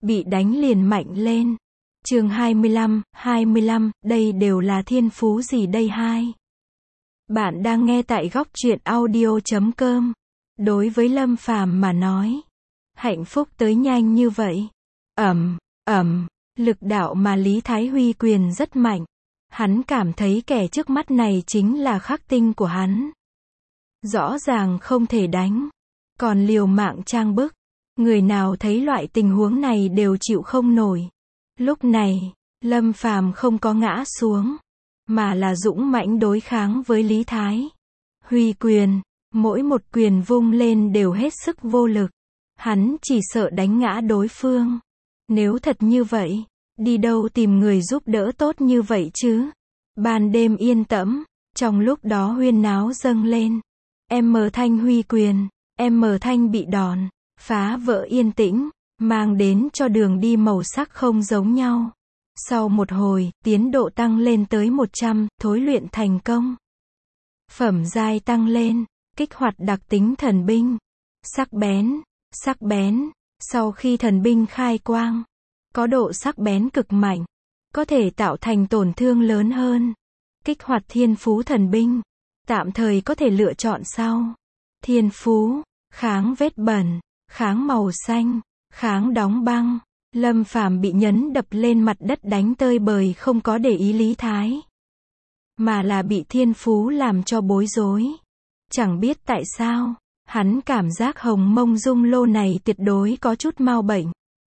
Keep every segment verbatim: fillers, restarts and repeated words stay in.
bị đánh liền mạnh lên. Chương hai mươi lăm, hai mươi lăm, đây đều là thiên phú gì đây hai? Bạn đang nghe tại góc truyện audio chấm com. Đối với Lâm Phàm mà nói, hạnh phúc tới nhanh như vậy. Ầm, ầm, lực đạo mà Lý Thái Huy quyền rất mạnh. Hắn cảm thấy kẻ trước mắt này chính là khắc tinh của hắn. Rõ ràng không thể đánh, còn liều mạng trang bức. Người nào thấy loại tình huống này đều chịu không nổi. Lúc này, Lâm Phàm không có ngã xuống, mà là dũng mãnh đối kháng với Lý Thái Huy quyền. Mỗi một quyền vung lên đều hết sức vô lực. Hắn chỉ sợ đánh ngã đối phương. Nếu thật như vậy, đi đâu tìm người giúp đỡ tốt như vậy chứ? Ban đêm yên tĩnh, trong lúc đó huyên náo dâng lên. M Thanh huy quyền, M Thanh bị đòn, phá vỡ yên tĩnh, mang đến cho đường đi màu sắc không giống nhau. Sau một hồi, tiến độ tăng lên tới một trăm, thối luyện thành công. Phẩm giai tăng lên, kích hoạt đặc tính thần binh. Sắc bén, sắc bén, sau khi thần binh khai quang, có độ sắc bén cực mạnh, có thể tạo thành tổn thương lớn hơn. Kích hoạt thiên phú thần binh, tạm thời có thể lựa chọn sau. Thiên phú, kháng vết bẩn, kháng màu xanh, kháng đóng băng. Lâm Phàm bị nhấn đập lên mặt đất đánh tơi bời, không có để ý Lý Thái, mà là bị thiên phú làm cho bối rối. Chẳng biết tại sao, hắn cảm giác hồng mông dung lô này tuyệt đối có chút mau bệnh.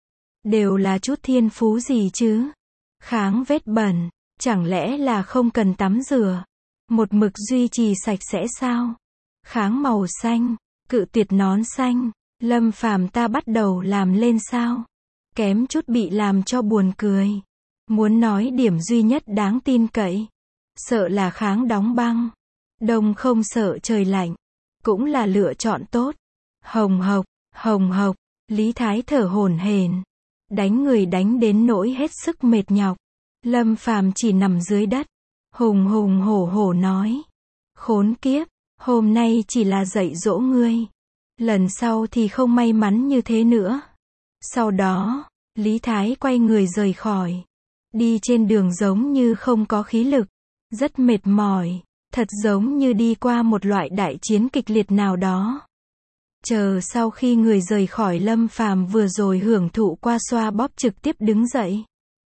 Đều là chút thiên phú gì chứ? Kháng vết bẩn, chẳng lẽ là không cần tắm rửa, một mực duy trì sạch sẽ sao? Kháng màu xanh, cự tuyệt nón xanh, Lâm Phàm ta bắt đầu làm lên sao? Kém chút bị làm cho buồn cười. Muốn nói điểm duy nhất đáng tin cậy, sợ là kháng đóng băng. Đông không sợ trời lạnh, cũng là lựa chọn tốt. Hồng hộc, hồng hộc, Lý Thái thở hổn hển, đánh người đánh đến nỗi hết sức mệt nhọc. Lâm Phàm chỉ nằm dưới đất, hùng hùng hổ hổ nói: khốn kiếp, hôm nay chỉ là dạy dỗ ngươi, lần sau thì không may mắn như thế nữa. Sau đó, Lý Thái quay người rời khỏi. Đi trên đường giống như không có khí lực, rất mệt mỏi, thật giống như đi qua một loại đại chiến kịch liệt nào đó. Chờ sau khi người rời khỏi, Lâm Phàm vừa rồi hưởng thụ qua xoa bóp trực tiếp đứng dậy,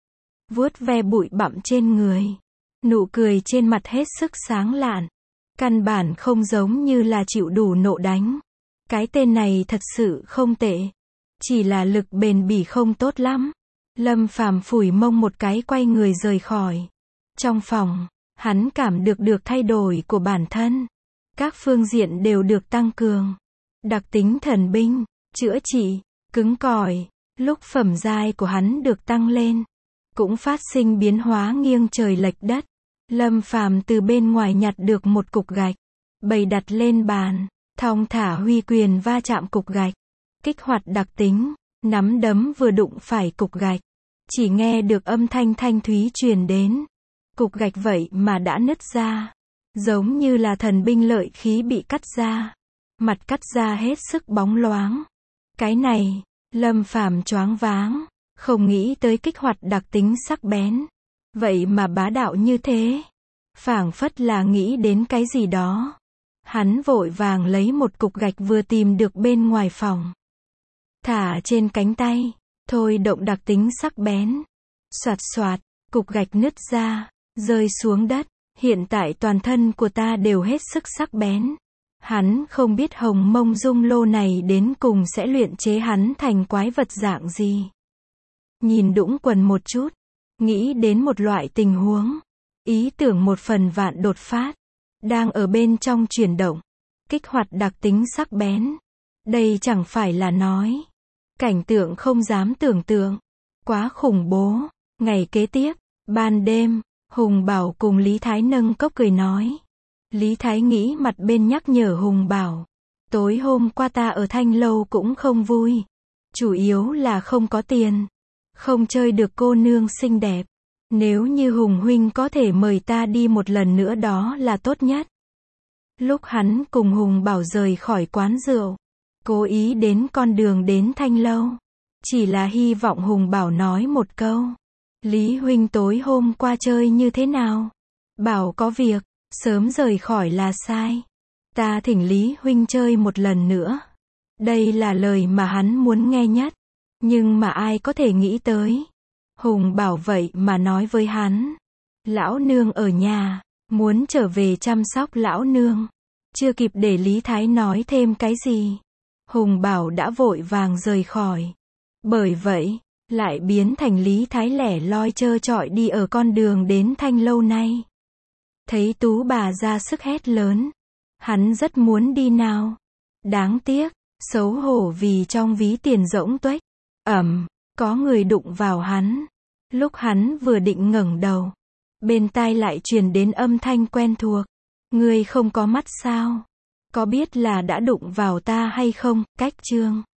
vuốt ve bụi bặm trên người, nụ cười trên mặt hết sức sáng lạn, căn bản không giống như là chịu đủ nộ đánh. Cái tên này thật sự không tệ, chỉ là lực bền bỉ không tốt lắm. Lâm Phàm phủi mông một cái quay người rời khỏi. Trong phòng, hắn cảm được được thay đổi của bản thân. Các phương diện đều được tăng cường. Đặc tính thần binh, chữa trị, cứng cỏi. Lúc phẩm giai của hắn được tăng lên, cũng phát sinh biến hóa nghiêng trời lệch đất. Lâm Phàm từ bên ngoài nhặt được một cục gạch, bày đặt lên bàn, thong thả huy quyền va chạm cục gạch. Kích hoạt đặc tính, nắm đấm vừa đụng phải cục gạch, chỉ nghe được âm thanh thanh thúy truyền đến. Cục gạch vậy mà đã nứt ra, giống như là thần binh lợi khí bị cắt ra. Mặt cắt ra hết sức bóng loáng. Cái này, Lâm Phàm choáng váng, không nghĩ tới kích hoạt đặc tính sắc bén, vậy mà bá đạo như thế. Phảng phất là nghĩ đến cái gì đó. Hắn vội vàng lấy một cục gạch vừa tìm được bên ngoài phòng, thả trên cánh tay, thôi động đặc tính sắc bén. Soạt soạt, cục gạch nứt ra, rơi xuống đất. Hiện tại toàn thân của ta đều hết sức sắc bén. Hắn không biết hồng mông dung lô này đến cùng sẽ luyện chế hắn thành quái vật dạng gì. Nhìn Đũng Quần một chút, nghĩ đến một loại tình huống, ý tưởng một phần vạn đột phát, đang ở bên trong chuyển động. Kích hoạt đặc tính sắc bén, đây chẳng phải là nói cảnh tượng không dám tưởng tượng, quá khủng bố. Ngày kế tiếp, ban đêm, Hùng Bảo cùng Lý Thái nâng cốc cười nói. Lý Thái nghĩ mặt bên nhắc nhở Hùng Bảo, tối hôm qua ta ở Thanh Lâu cũng không vui, chủ yếu là không có tiền, không chơi được cô nương xinh đẹp. Nếu như Hùng huynh có thể mời ta đi một lần nữa đó là tốt nhất. Lúc hắn cùng Hùng Bảo rời khỏi quán rượu, cố ý đến con đường đến Thanh Lâu, Chỉ là hy vọng Hùng Bảo nói một câu. Lý huynh tối hôm qua chơi như thế nào? Bảo có việc, sớm rời khỏi là sai. Ta thỉnh Lý huynh chơi một lần nữa. Đây là lời mà hắn muốn nghe nhất. Nhưng mà ai có thể nghĩ tới. Hùng Bảo vậy mà nói với hắn. Lão nương ở nhà, muốn trở về chăm sóc lão nương. Chưa kịp để Lý Thái nói thêm cái gì. Hùng Bảo đã vội vàng rời khỏi. Bởi vậy, lại biến thành Lý Thái lẻ loi trơ trọi đi ở con đường đến Thanh lâu nay. Thấy Tú bà ra sức hét lớn. Hắn rất muốn đi nào. Đáng tiếc, xấu hổ vì trong ví tiền rỗng tuếch. Ầm, có người đụng vào hắn. Lúc hắn vừa định ngẩng đầu, bên tai lại truyền đến âm thanh quen thuộc. Ngươi không có mắt sao? Có biết là đã đụng vào ta hay không? Cách chương